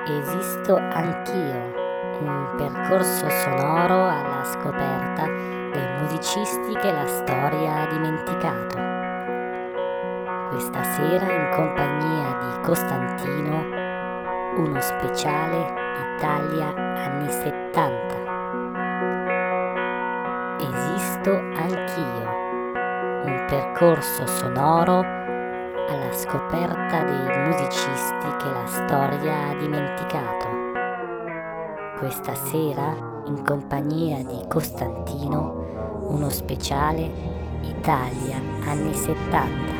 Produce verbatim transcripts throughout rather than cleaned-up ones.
Esisto anch'io, un percorso sonoro alla scoperta dei musicisti che la storia ha dimenticato. Questa sera in compagnia di Costantino, uno speciale Italia anni settanta. Esisto anch'io, un percorso sonoro alla scoperta dei musicisti che la storia ha dimenticato. Questa sera, in compagnia di Costantino, uno speciale Italia anni settanta.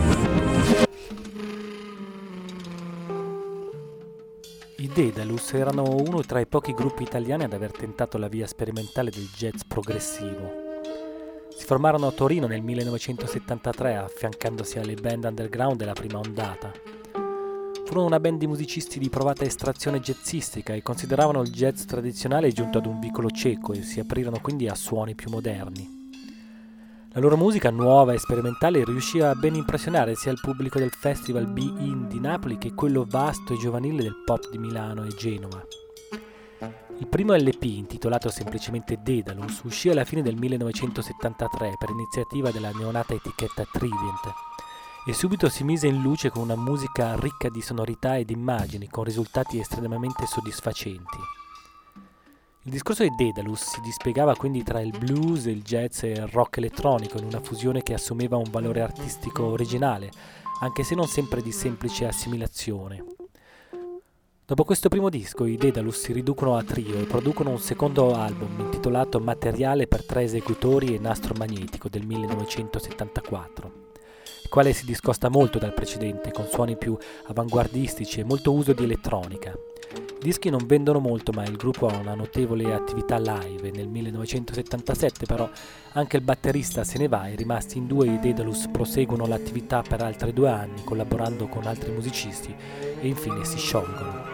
I Daedalus erano uno tra i pochi gruppi italiani ad aver tentato la via sperimentale del jazz progressivo. Si formarono a Torino nel millenovecentosettantatré, affiancandosi alle band underground della prima ondata. Furono una band di musicisti di provata estrazione jazzistica e consideravano il jazz tradizionale giunto ad un vicolo cieco e si aprirono quindi a suoni più moderni. La loro musica, nuova e sperimentale, riuscì a ben impressionare sia il pubblico del Festival Be-In di Napoli che quello vasto e giovanile del pop di Milano e Genova. Il primo L P, intitolato semplicemente Daedalus, uscì alla fine del millenovecentosettantatré per iniziativa della neonata etichetta Trident e subito si mise in luce con una musica ricca di sonorità ed immagini, con risultati estremamente soddisfacenti. Il discorso di Daedalus si dispiegava quindi tra il blues, il jazz e il rock elettronico, in una fusione che assumeva un valore artistico originale, anche se non sempre di semplice assimilazione. Dopo questo primo disco, i Daedalus si riducono a trio e producono un secondo album intitolato Materiale per tre esecutori e nastro magnetico del millenovecentosettantaquattro, il quale si discosta molto dal precedente, con suoni più avanguardistici e molto uso di elettronica. I dischi non vendono molto, ma il gruppo ha una notevole attività live e nel millenovecentosettantasette però anche il batterista se ne va e rimasti in due i Daedalus proseguono l'attività per altri due anni collaborando con altri musicisti e infine si sciolgono.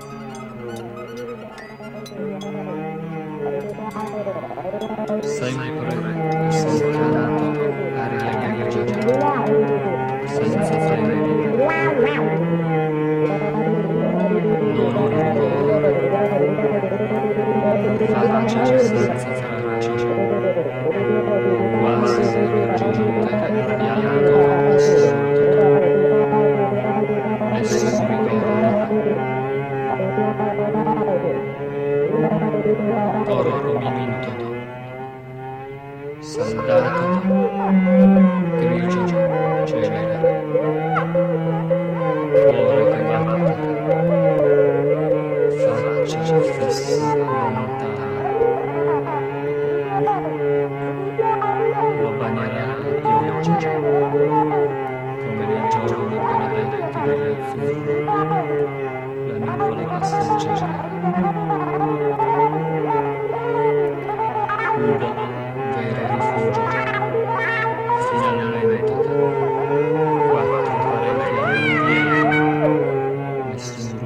Sempre scontato aria grigia senza freni non un rumore faccia senza traccia quasi raggiunta cambiato assurdo nessun ricordo oro minuto saldato grigio celere cuore che batte faccia fissa lontana lo bagnerà di pioggia come nei giorni benedetti dell'azzurro la nuvola passeggera Udo vero rifugio finalmente quattro parenti nessun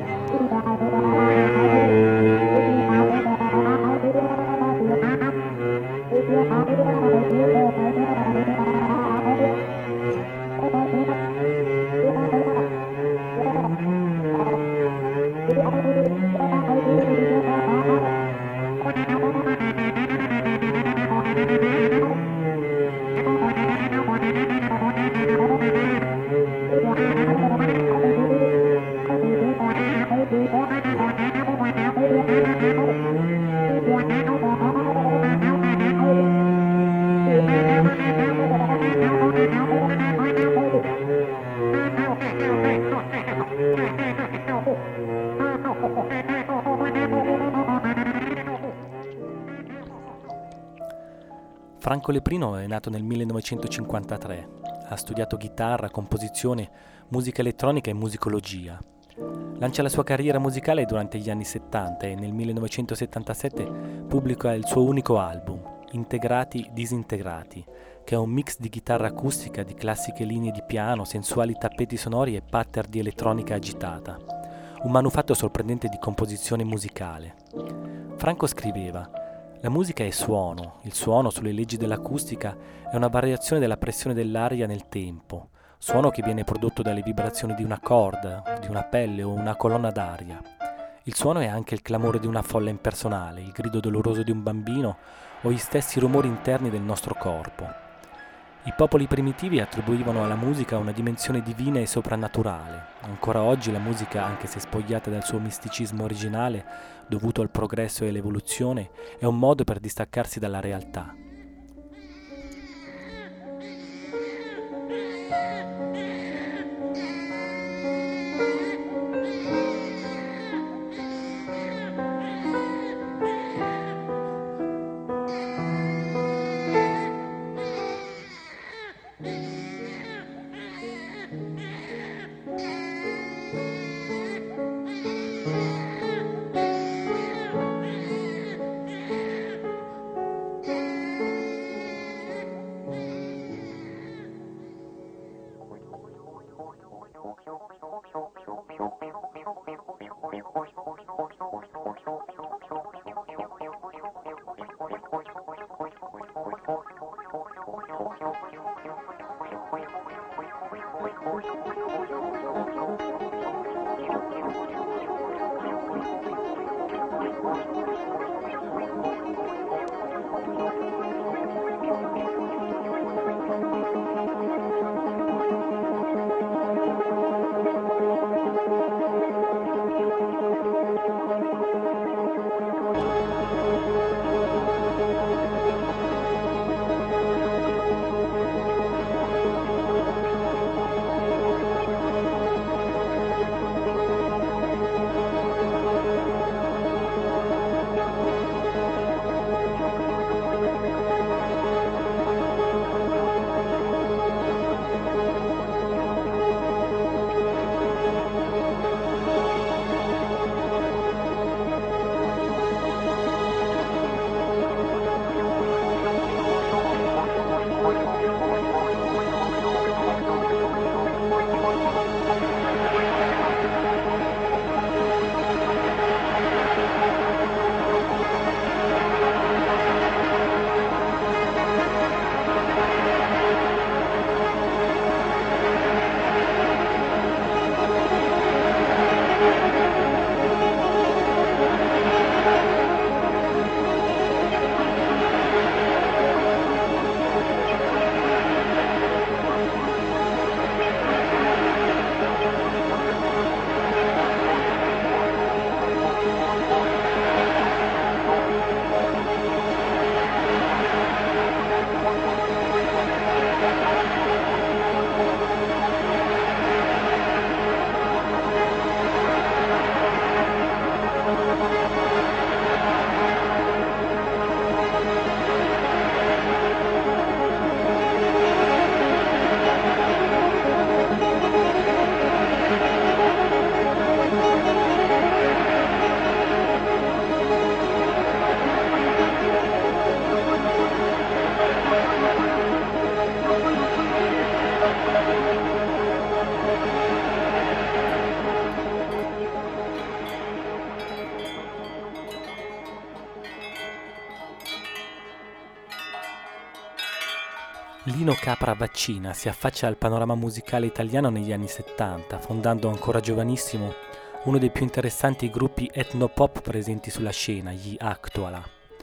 Franco Leprino è nato nel millenovecentocinquantatré, ha studiato chitarra, composizione, musica elettronica e musicologia. Lancia la sua carriera musicale durante gli anni settanta e nel millenovecentosettantasette pubblica il suo unico album, Integrati Disintegrati, che è un mix di chitarra acustica, di classiche linee di piano, sensuali tappeti sonori e pattern di elettronica agitata. Un manufatto sorprendente di composizione musicale. Franco scriveva: la musica è suono, il suono sulle leggi dell'acustica è una variazione della pressione dell'aria nel tempo, suono che viene prodotto dalle vibrazioni di una corda, di una pelle o una colonna d'aria. Il suono è anche il clamore di una folla impersonale, il grido doloroso di un bambino o gli stessi rumori interni del nostro corpo. I popoli primitivi attribuivano alla musica una dimensione divina e soprannaturale. Ancora oggi la musica, anche se spogliata dal suo misticismo originale, dovuto al progresso e all'evoluzione, è un modo per distaccarsi dalla realtà. Lino Capra Vaccina si affaccia al panorama musicale italiano negli anni settanta, fondando ancora giovanissimo uno dei più interessanti gruppi etnopop presenti sulla scena, gli Actuala.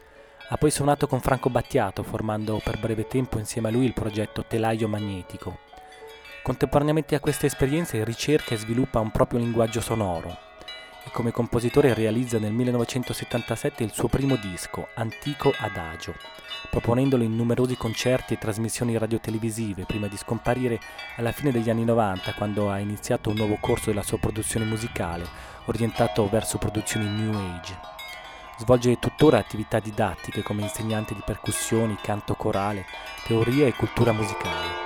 Ha poi suonato con Franco Battiato, formando per breve tempo insieme a lui il progetto Telaio Magnetico. Contemporaneamente a queste esperienze ricerca e sviluppa un proprio linguaggio sonoro e come compositore realizza nel millenovecentosettantasette il suo primo disco, Antico Adagio, proponendolo in numerosi concerti e trasmissioni radiotelevisive prima di scomparire alla fine degli anni novanta, quando ha iniziato un nuovo corso della sua produzione musicale orientato verso produzioni New Age. Svolge tuttora attività didattiche come insegnante di percussioni, canto corale, teoria e cultura musicale.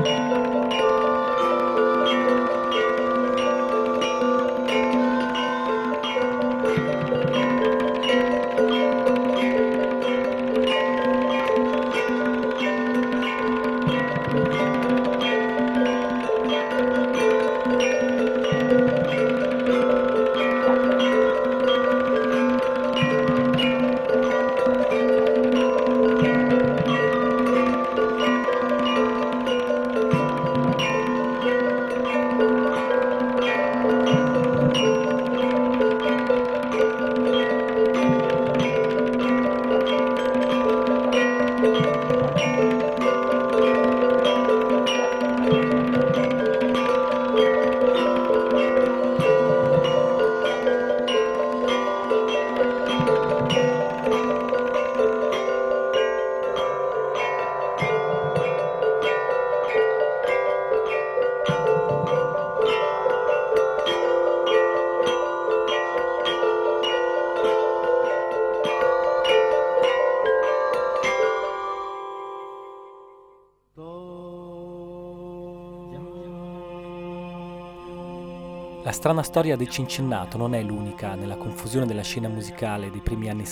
La strana storia di Cincinnato non è l'unica nella confusione della scena musicale dei primi anni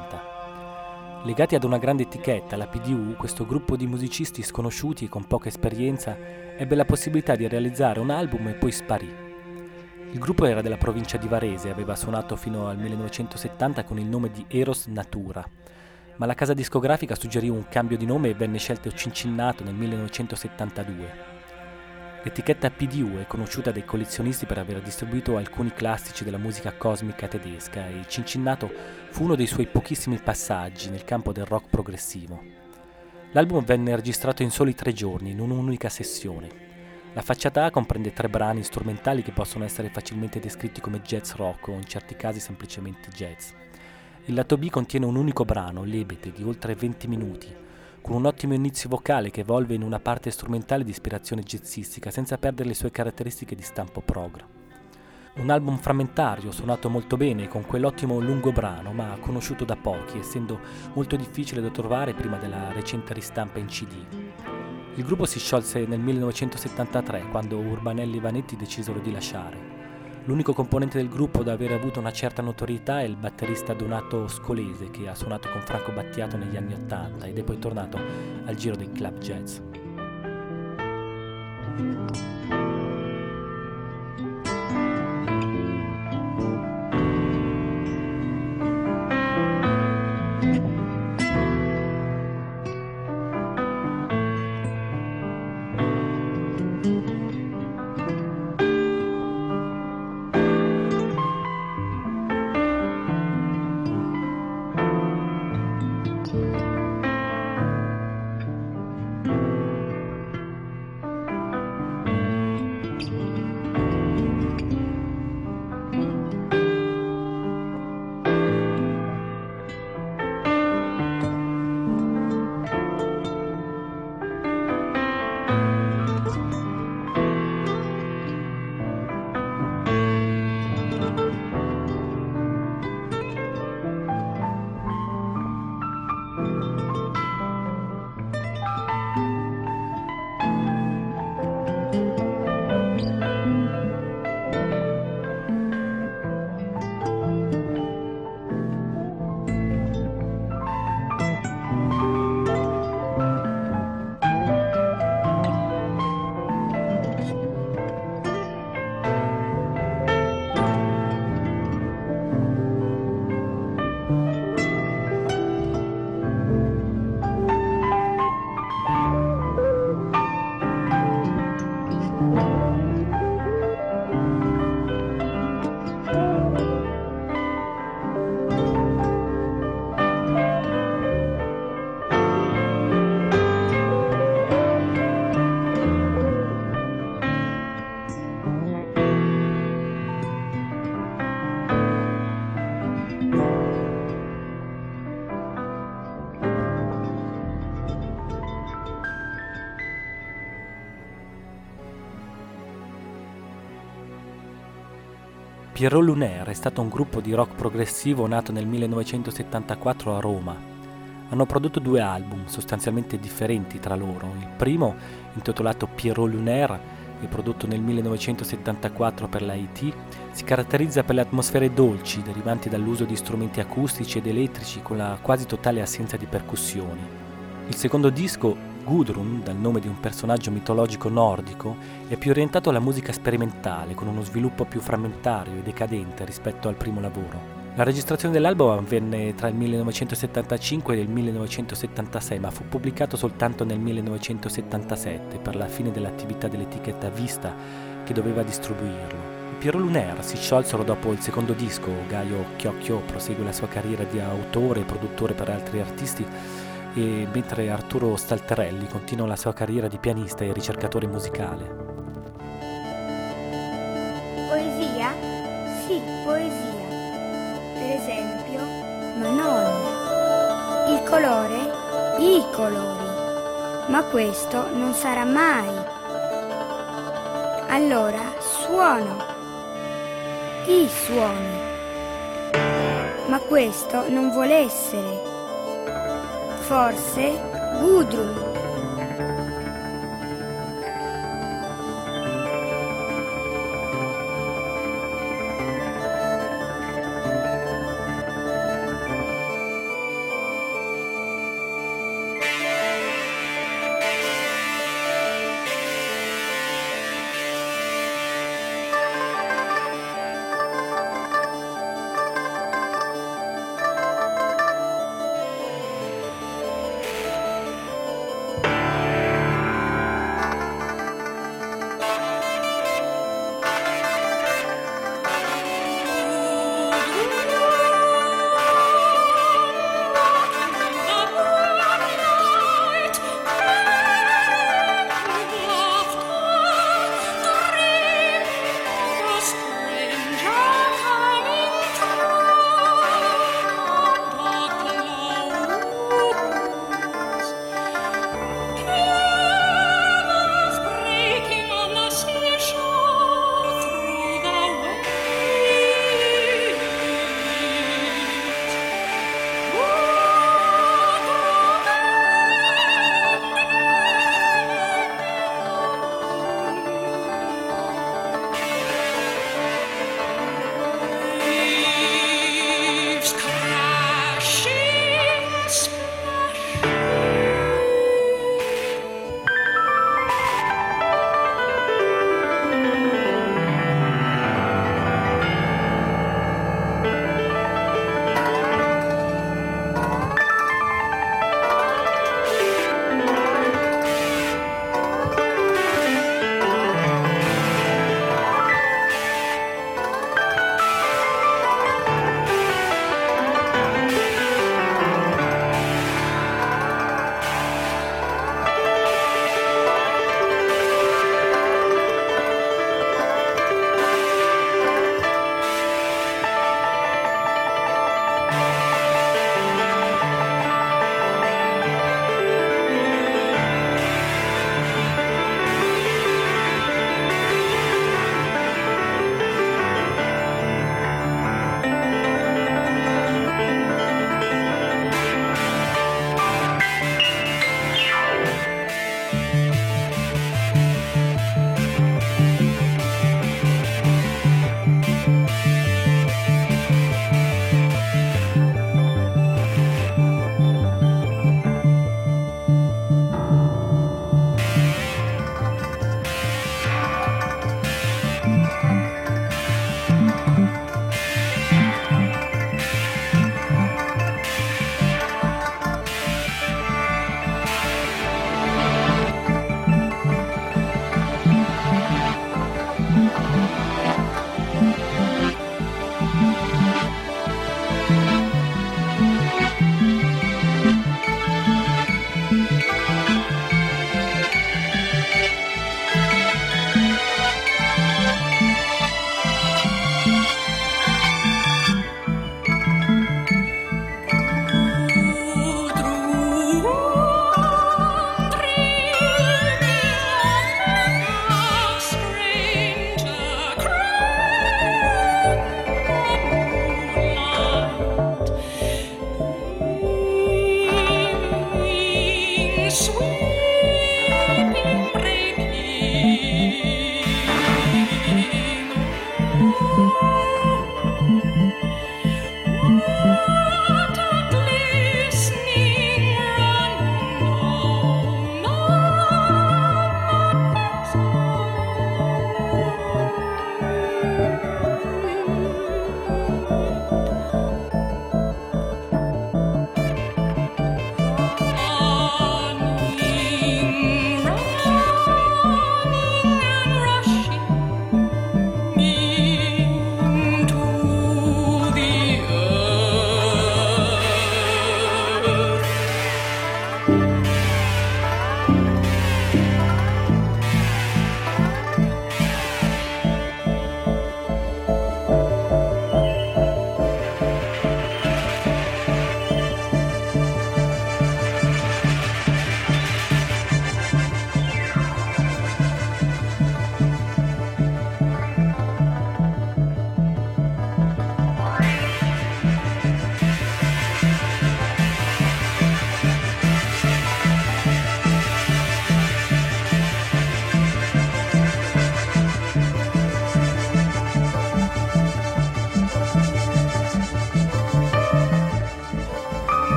settanta. Legati ad una grande etichetta, la P D U, questo gruppo di musicisti sconosciuti e con poca esperienza ebbe la possibilità di realizzare un album e poi sparì. Il gruppo era della provincia di Varese e aveva suonato fino al millenovecentosettanta con il nome di Eros Natura, ma la casa discografica suggerì un cambio di nome e venne scelto Cincinnato nel millenovecentosettantadue. L'etichetta P D U è conosciuta dai collezionisti per aver distribuito alcuni classici della musica cosmica tedesca e Cincinnato fu uno dei suoi pochissimi passaggi nel campo del rock progressivo. L'album venne registrato in soli tre giorni, in un'unica sessione. La facciata A comprende tre brani strumentali che possono essere facilmente descritti come jazz rock o in certi casi semplicemente jazz. Il lato B contiene un unico brano, Lebete, di oltre venti minuti, con un ottimo inizio vocale che evolve in una parte strumentale di ispirazione jazzistica senza perdere le sue caratteristiche di stampo prog. Un album frammentario, suonato molto bene con quell'ottimo lungo brano, ma conosciuto da pochi, essendo molto difficile da trovare prima della recente ristampa in C D. Il gruppo si sciolse nel millenovecentosettantatré, quando Urbanelli e Vanetti decisero di lasciare. L'unico componente del gruppo ad aver avuto una certa notorietà è il batterista Donato Scolese, che ha suonato con Franco Battiato negli anni ottanta ed è poi tornato al giro dei club jazz. Pierrot Lunaire è stato un gruppo di rock progressivo nato nel millenovecentosettantaquattro a Roma. Hanno prodotto due album sostanzialmente differenti tra loro. Il primo, intitolato Pierrot Lunaire e prodotto nel millenovecentosettantaquattro per la E T, si caratterizza per le atmosfere dolci derivanti dall'uso di strumenti acustici ed elettrici con la quasi totale assenza di percussioni. Il secondo disco, Gudrun, dal nome di un personaggio mitologico nordico, è più orientato alla musica sperimentale, con uno sviluppo più frammentario e decadente rispetto al primo lavoro. La registrazione dell'album avvenne tra il millenovecentosettantacinque e il millenovecentosettantasei, ma fu pubblicato soltanto nel millenovecentosettantasette per la fine dell'attività dell'etichetta Vista che doveva distribuirlo. I Pierrot Lunaire si sciolsero dopo il secondo disco. Gaio Chiocchio prosegue la sua carriera di autore e produttore per altri artisti, e mentre Arturo Stalterelli continua la sua carriera di pianista e ricercatore musicale. Poesia? Sì, poesia. Per esempio, Manon. Il colore? I colori. Ma questo non sarà mai. Allora, suono. I suoni. Ma questo non vuole essere. Forse Gudrun.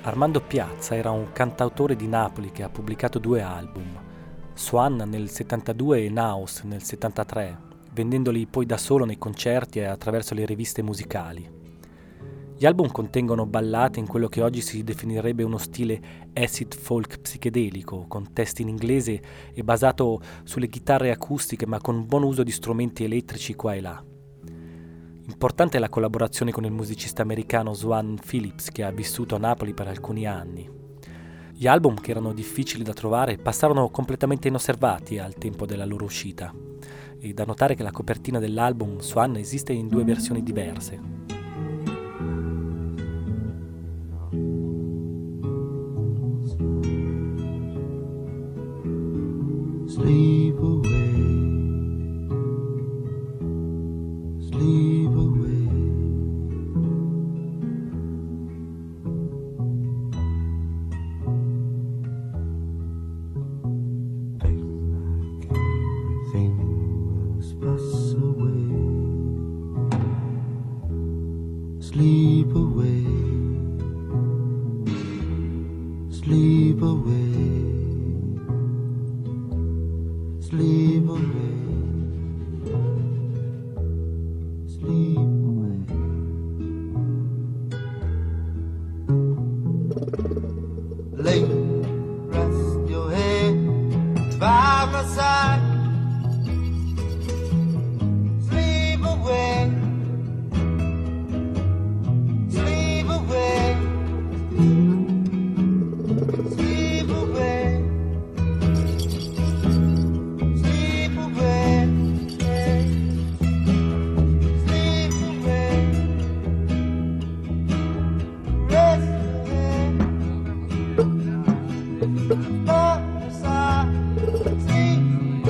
Armando Piazza era un cantautore di Napoli che ha pubblicato due album, Swan nel settantadue e Naus nel settantatré, vendendoli poi da solo nei concerti e attraverso le riviste musicali. Gli album contengono ballate in quello che oggi si definirebbe uno stile acid folk psichedelico, con testi in inglese e basato sulle chitarre acustiche ma con buon uso di strumenti elettrici qua e là. Importante è la collaborazione con il musicista americano Swan Phillips, che ha vissuto a Napoli per alcuni anni. Gli album, che erano difficili da trovare, passarono completamente inosservati al tempo della loro uscita. E da notare che la copertina dell'album Swan esiste in due versioni diverse. Sleep away, sleep away. Feel like everything must pass away. Sleep away, sleep away. Sleep away, sleep away. Lay, rest your head by my side. Sleep away, sleep away, sleep away. Sleep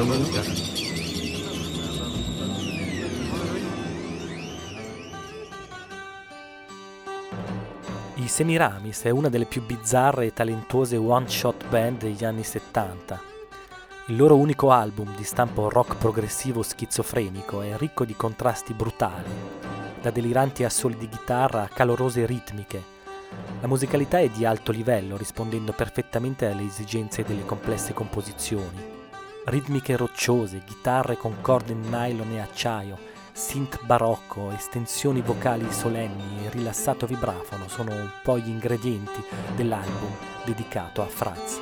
domenica. I Semiramis è una delle più bizzarre e talentuose one-shot band degli anni settanta. Il loro unico album di stampo rock progressivo schizofrenico è ricco di contrasti brutali, da deliranti assoli di chitarra a calorose ritmiche. La musicalità è di alto livello, rispondendo perfettamente alle esigenze delle complesse composizioni. Ritmiche rocciose, chitarre con corde in nylon e acciaio, synth barocco, estensioni vocali solenni e rilassato vibrafono sono un po' gli ingredienti dell'album dedicato a Franz.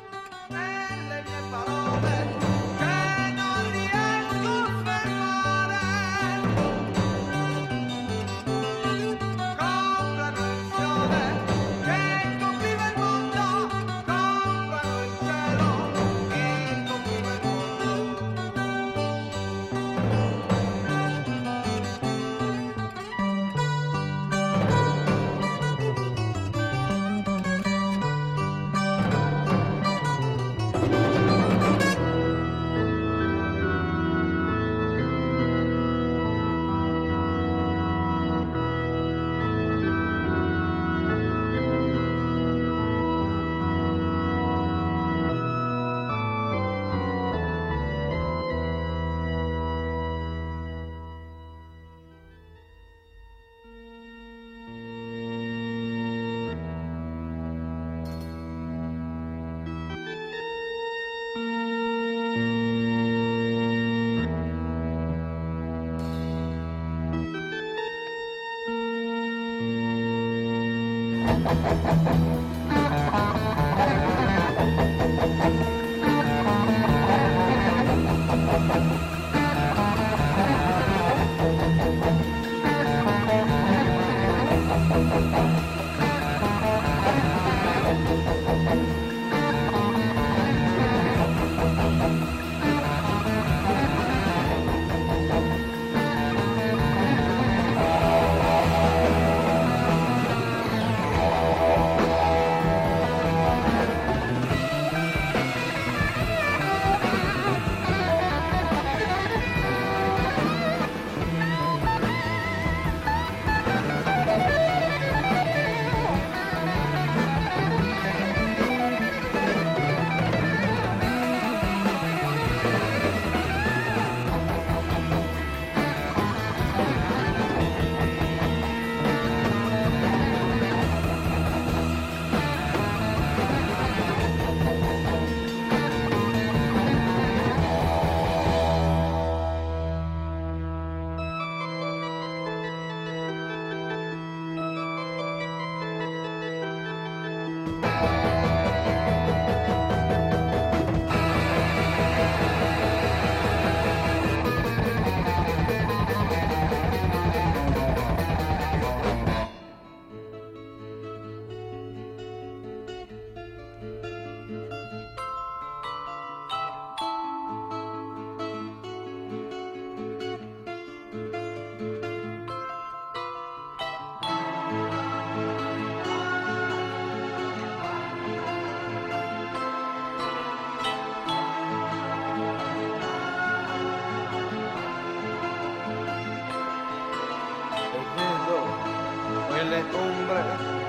Quelle ombre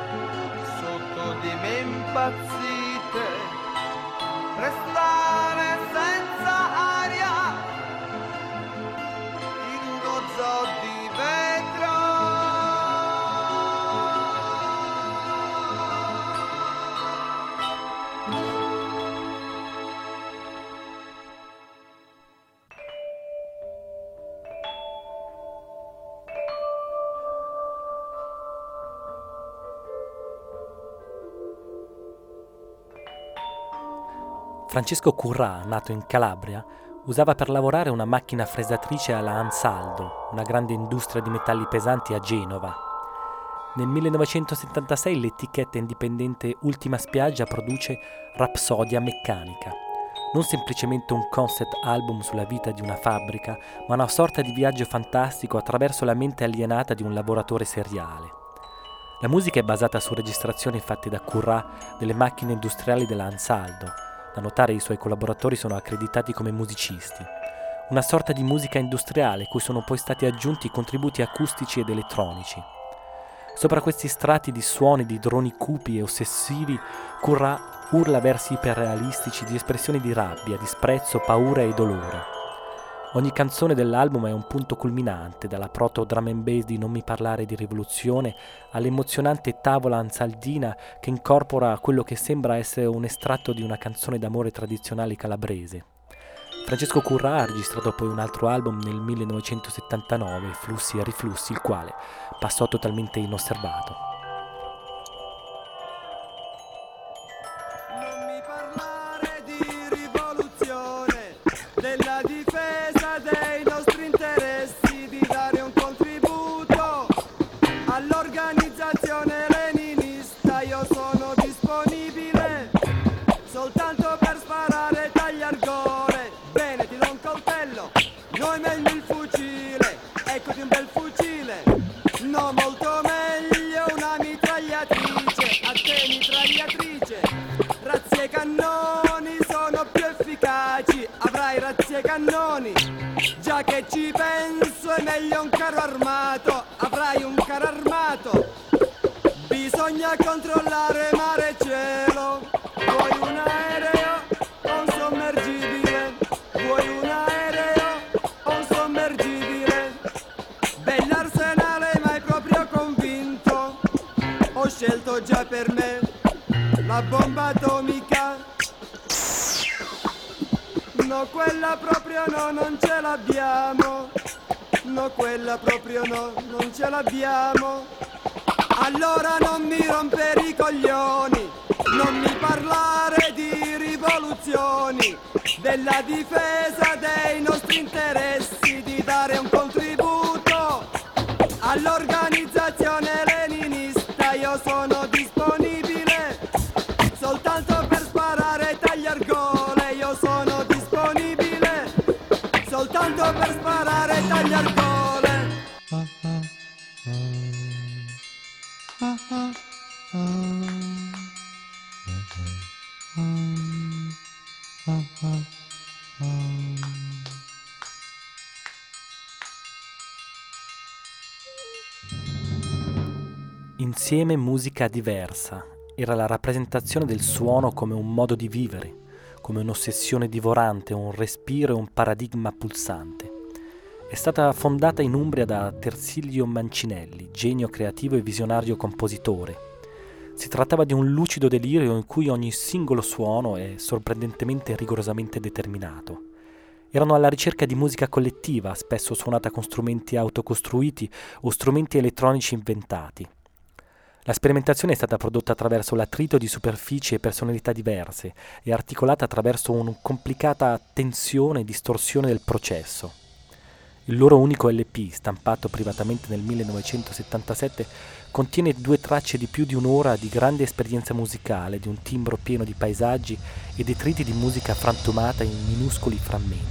sotto di me impazzite, restare senza aria in uno zoo di vetro. Francesco Currà, nato in Calabria, usava per lavorare una macchina fresatrice alla Ansaldo, una grande industria di metalli pesanti a Genova. Nel millenovecentosettantasei l'etichetta indipendente Ultima Spiaggia produce Rapsodia Meccanica, non semplicemente un concept album sulla vita di una fabbrica, ma una sorta di viaggio fantastico attraverso la mente alienata di un lavoratore seriale. La musica è basata su registrazioni fatte da Currà delle macchine industriali della Ansaldo, Da notare i suoi collaboratori sono accreditati come musicisti, una sorta di musica industriale cui sono poi stati aggiunti contributi acustici ed elettronici. Sopra questi strati di suoni di droni cupi e ossessivi, Currà urla versi iperrealistici di espressioni di rabbia, disprezzo, paura e dolore. Ogni canzone dell'album è un punto culminante, dalla proto drum and bass di Non mi parlare di rivoluzione all'emozionante tavola ansaldina che incorpora quello che sembra essere un estratto di una canzone d'amore tradizionale calabrese. Francesco Currà ha registrato poi un altro album nel millenovecentosettantanove, Flussi e Riflussi, il quale passò totalmente inosservato. Non mi parlare di rivoluzione, della difesa dei nostri interessi, di dare un contributo all'organizzazione leninista. Io sono disponibile soltanto per sparare tagli al gole. Bene, ti do un coltello, noi meglio il fucile, eccoti un bel fucile. No, molto meglio una mitragliatrice, a te mitragliatrice. Razzi e cannoni sono più efficaci, avrai razzi e cannoni. Già che ci penso è meglio un carro armato, avrai un carro armato. Bisogna controllare mare e cielo, vuoi un aereo o un sommergibile? Vuoi un aereo o un sommergibile? Bell'arsenale, ma hai proprio convinto? Ho scelto già per me la bomba atomica. No, quella proprio no, non ce l'abbiamo. No, quella proprio no, non ce l'abbiamo. Allora non mi rompere i coglioni, non mi parlare di rivoluzioni, della difesa dei nostri interessi, di dare un contributo all'organizzazione leninista. Io sono disponibile soltanto per sparare tagli al gole. Io sono disponibile soltanto per sparare tagli al gole. Insieme musica diversa era la rappresentazione del suono come un modo di vivere, come un'ossessione divorante, un respiro e un paradigma pulsante. È stata fondata in Umbria da Tersilio Mancinelli, genio creativo e visionario compositore. Si trattava di un lucido delirio in cui ogni singolo suono è sorprendentemente e rigorosamente determinato. Erano alla ricerca di musica collettiva, spesso suonata con strumenti autocostruiti o strumenti elettronici inventati. La sperimentazione è stata prodotta attraverso l'attrito di superfici e personalità diverse e articolata attraverso una complicata tensione e distorsione del processo. Il loro unico L P, stampato privatamente nel millenovecentosettantasette, contiene due tracce di più di un'ora di grande esperienza musicale, di un timbro pieno di paesaggi e detriti di musica frantumata in minuscoli frammenti.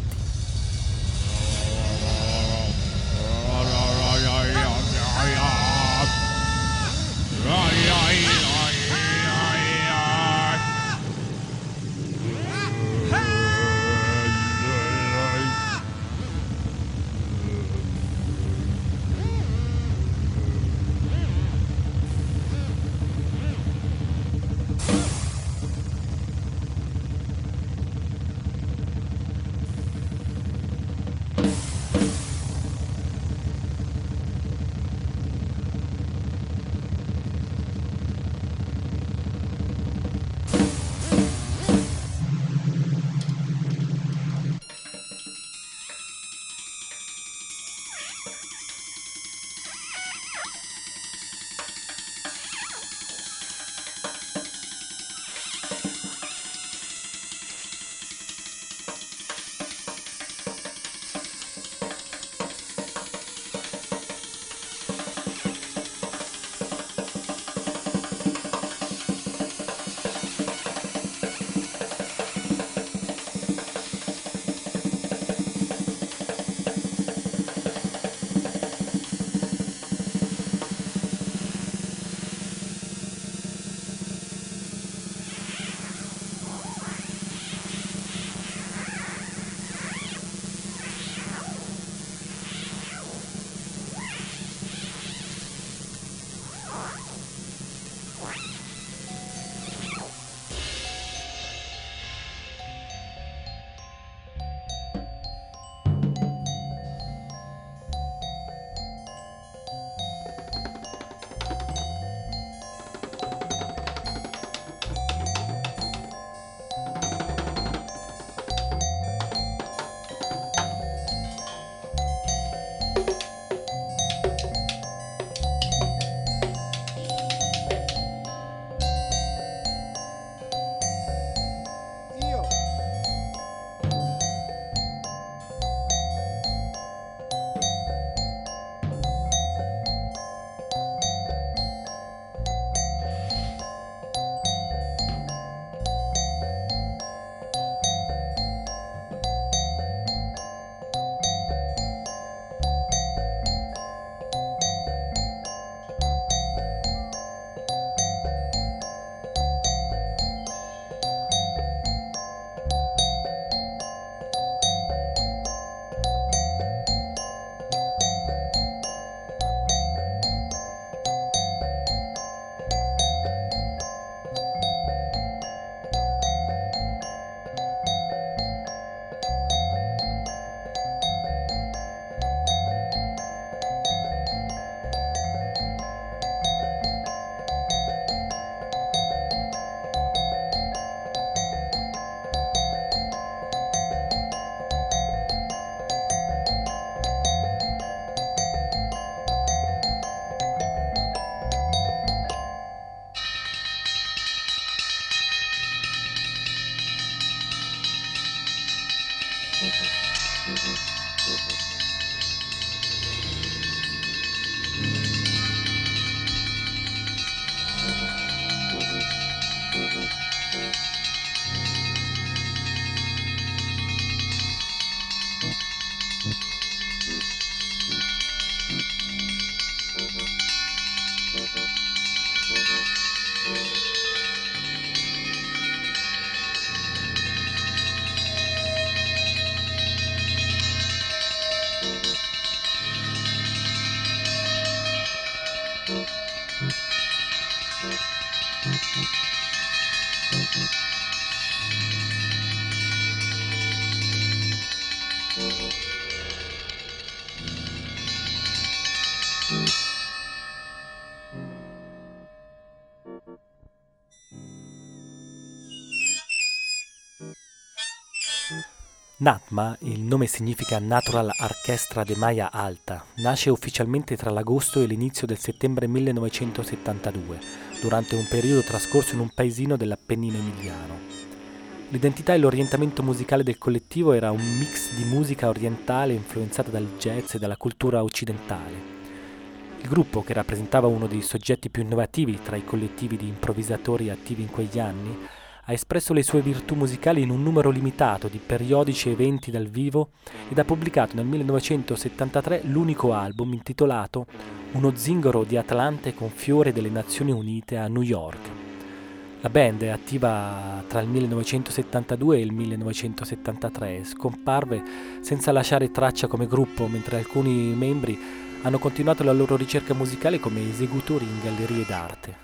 NATMA, il nome significa Natural Orchestra de Maya Alta, nasce ufficialmente tra l'agosto e l'inizio del settembre millenovecentosettantadue, durante un periodo trascorso in un paesino dell'Appennino emiliano. L'identità e l'orientamento musicale del collettivo era un mix di musica orientale influenzata dal jazz e dalla cultura occidentale. Il gruppo, che rappresentava uno dei soggetti più innovativi tra i collettivi di improvvisatori attivi in quegli anni, ha espresso le sue virtù musicali in un numero limitato di periodici eventi dal vivo ed ha pubblicato nel millenovecentosettantatré l'unico album intitolato Uno zingaro di Atlante con fiore delle Nazioni Unite a New York. La band è attiva tra il millenovecentosettantadue e il millenovecentosettantatré e scomparve senza lasciare traccia come gruppo, mentre alcuni membri hanno continuato la loro ricerca musicale come esecutori in gallerie d'arte.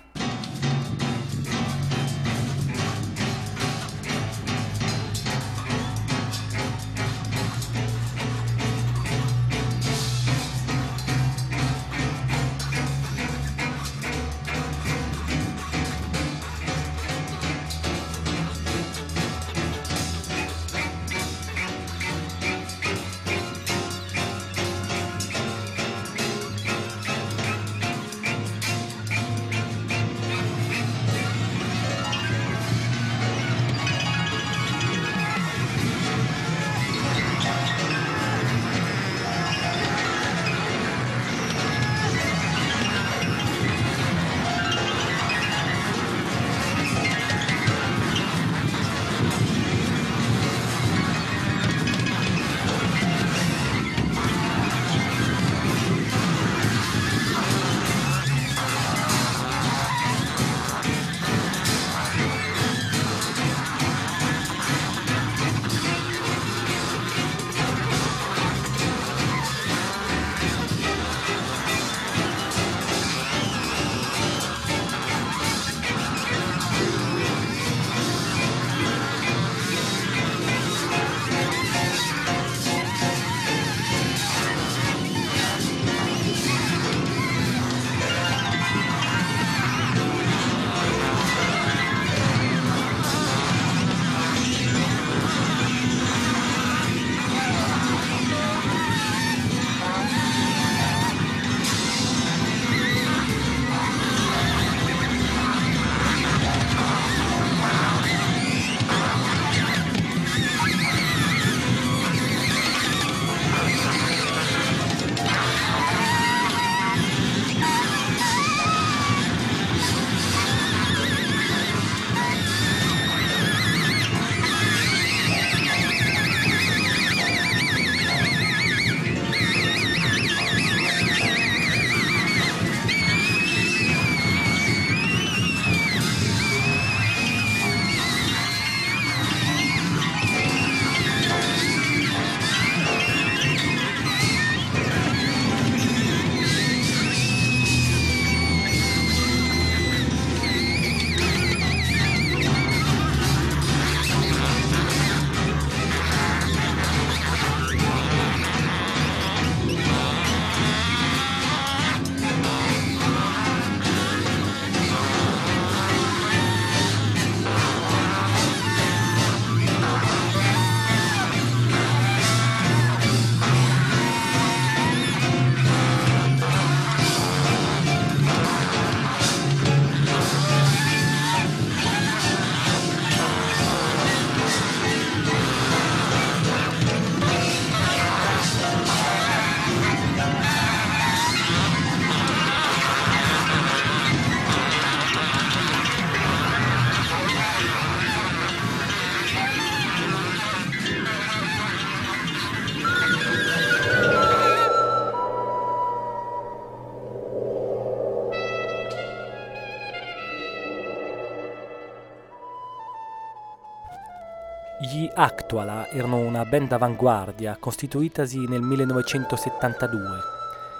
Gli Actuala erano una band d'avanguardia costituitasi nel millenovecentosettantadue.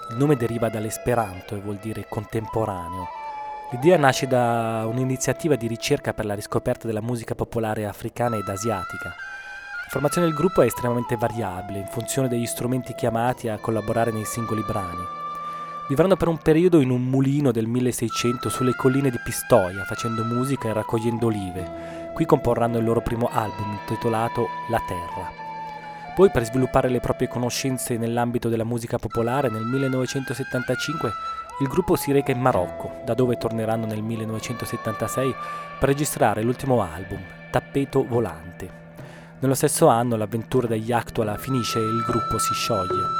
Il nome deriva dall'esperanto e vuol dire contemporaneo. L'idea nasce da un'iniziativa di ricerca per la riscoperta della musica popolare africana ed asiatica. La formazione del gruppo è estremamente variabile in funzione degli strumenti chiamati a collaborare nei singoli brani. Vivranno per un periodo in un mulino del milleseicento sulle colline di Pistoia, facendo musica e raccogliendo olive. Qui comporranno il loro primo album intitolato La Terra. Poi, per sviluppare le proprie conoscenze nell'ambito della musica popolare, nel millenovecentosettantacinque il gruppo si reca in Marocco, da dove torneranno nel millenovecentosettantasei per registrare l'ultimo album, Tappeto Volante. Nello stesso anno l'avventura degli Actuala finisce e il gruppo si scioglie.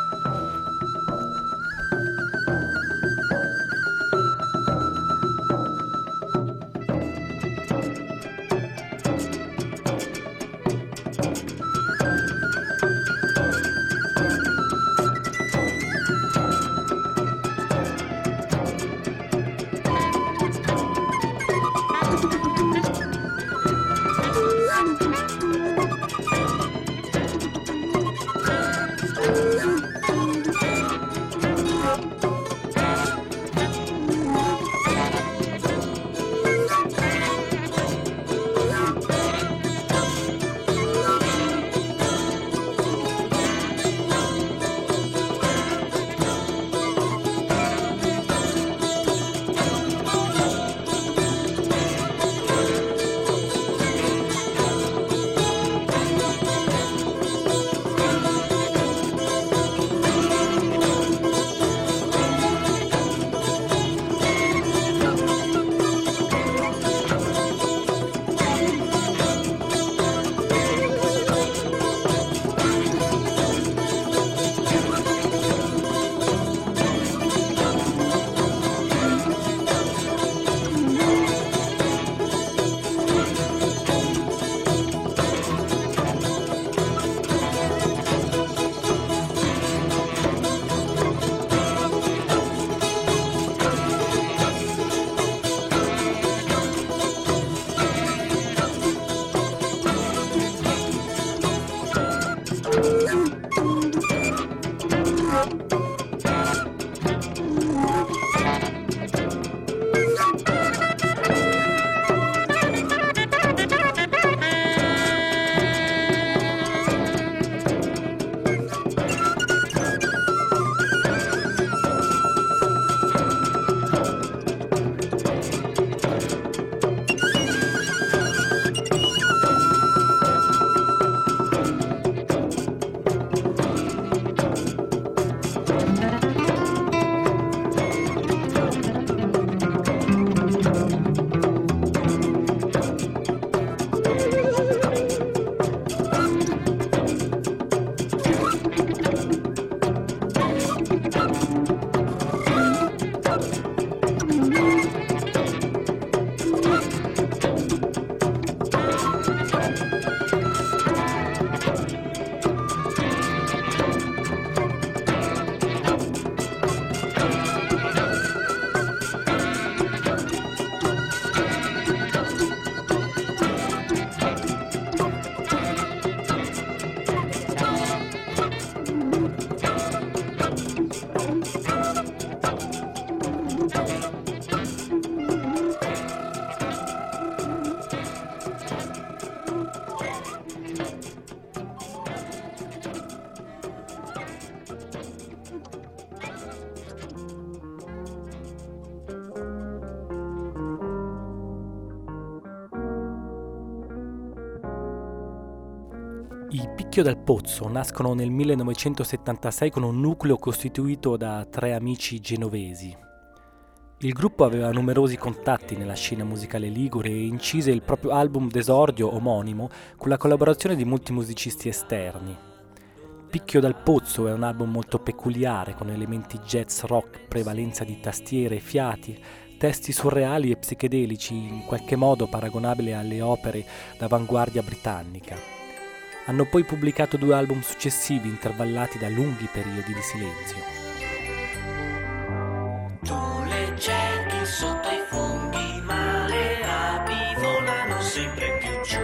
I Picchio dal Pozzo nascono nel millenovecentosettantasei con un nucleo costituito da tre amici genovesi. Il gruppo aveva numerosi contatti nella scena musicale ligure e incise il proprio album d'esordio omonimo con la collaborazione di molti musicisti esterni. Picchio dal Pozzo è un album molto peculiare, con elementi jazz rock, prevalenza di tastiere e fiati, testi surreali e psichedelici, in qualche modo paragonabili alle opere d'avanguardia britannica. Hanno poi pubblicato due album successivi intervallati da lunghi periodi di silenzio. Tu le cerchi sotto i funghi, ma le api volano sempre più giù.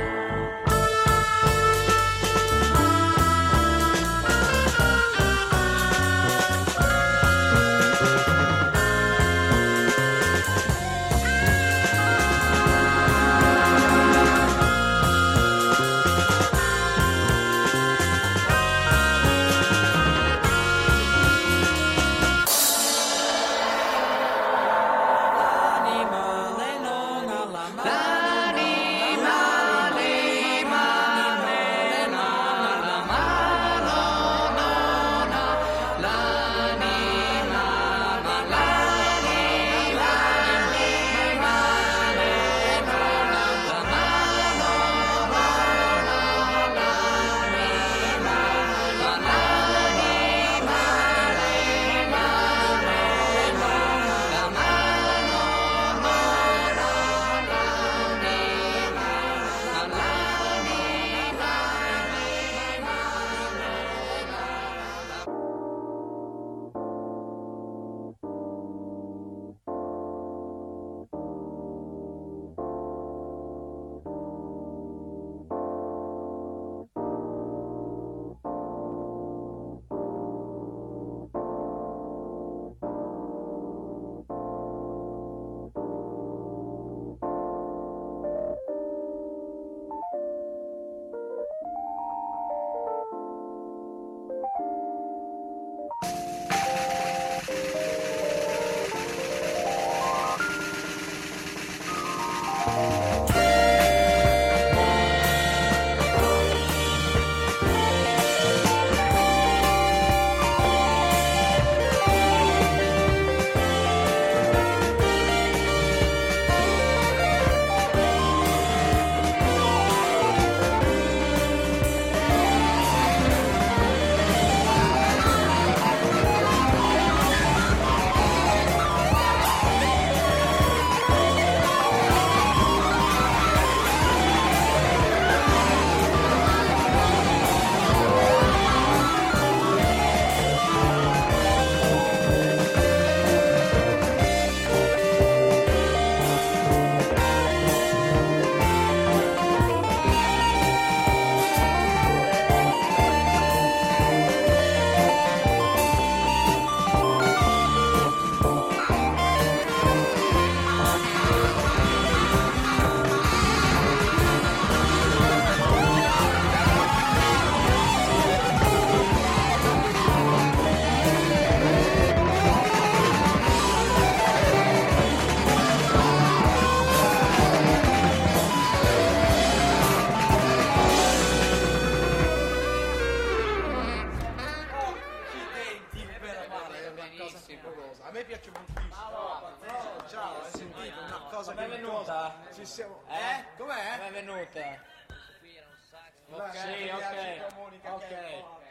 A me piace moltissimo. Oh, ciao, hai sentito una cosa che è venuta? Ci siamo. Eh? Eh? Com'è? Come è venuta? Ok, Sì, ok. Comunica Ok. che è forte.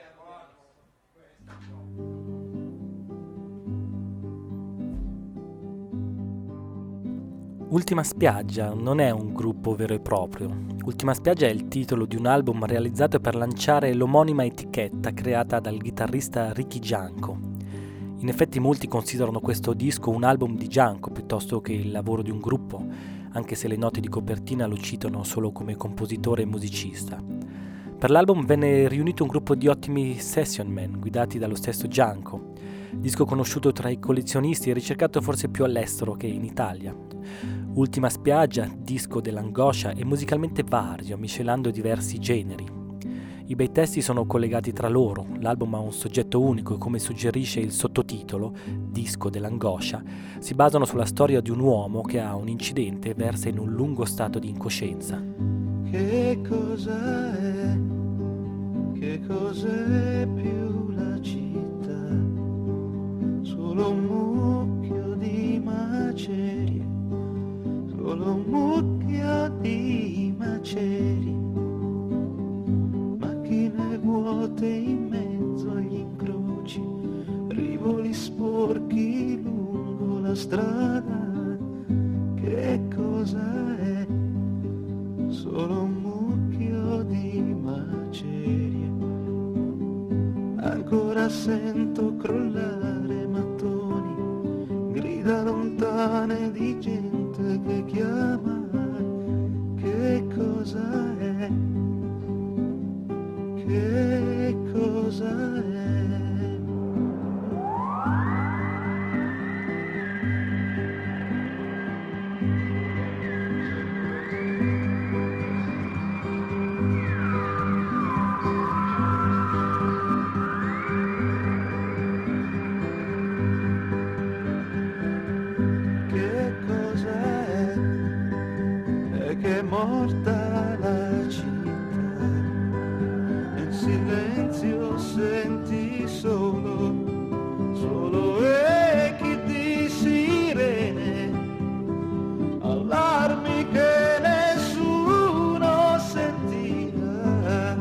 Ultima Spiaggia non è un gruppo vero e proprio. Ultima Spiaggia è il titolo di un album realizzato per lanciare l'omonima etichetta creata dal chitarrista Ricky Gianco. In effetti molti considerano questo disco un album di Gianco piuttosto che il lavoro di un gruppo, anche se le note di copertina lo citano solo come compositore e musicista. Per l'album venne riunito un gruppo di ottimi session man guidati dallo stesso Gianco, disco conosciuto tra i collezionisti e ricercato forse più all'estero che in Italia. Ultima Spiaggia, disco dell'angoscia e musicalmente vario, miscelando diversi generi. I bei testi sono collegati tra loro, l'album ha un soggetto unico e come suggerisce il sottotitolo, Disco dell'angoscia, si basano sulla storia di un uomo che ha un incidente e versa in un lungo stato di incoscienza. Che cosa è? Che cos'è più la città? Solo un mucchio di macerie, solo un mucchio di macerie, macchine vuote in mezzo agli incroci, rivoli sporchi lungo la strada. Che cosa è? Solo un mucchio di macerie. Ancora sento crollare mattoni, grida lontane di gente che chiama. Che cosa è? Che cosa è? Che è morta la città, nel silenzio senti solo, solo echi di sirene, allarmi che nessuno sentiva.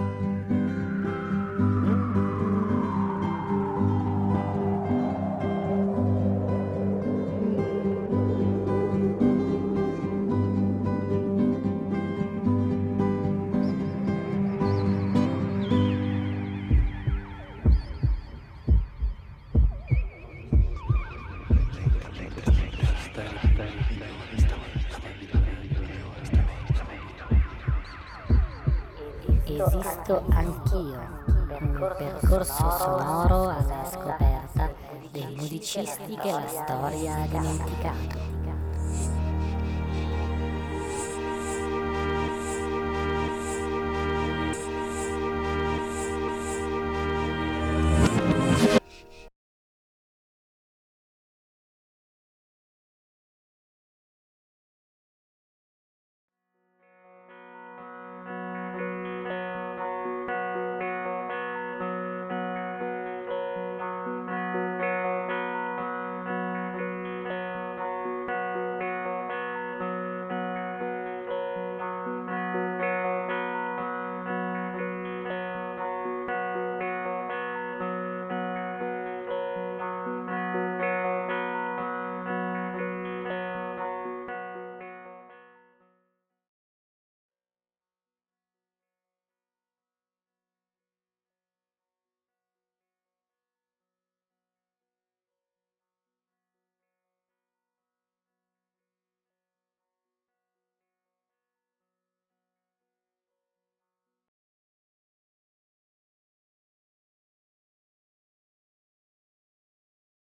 Esisto anch'io, un percorso sonoro alla scoperta dei musicisti che la storia ha dimenticato.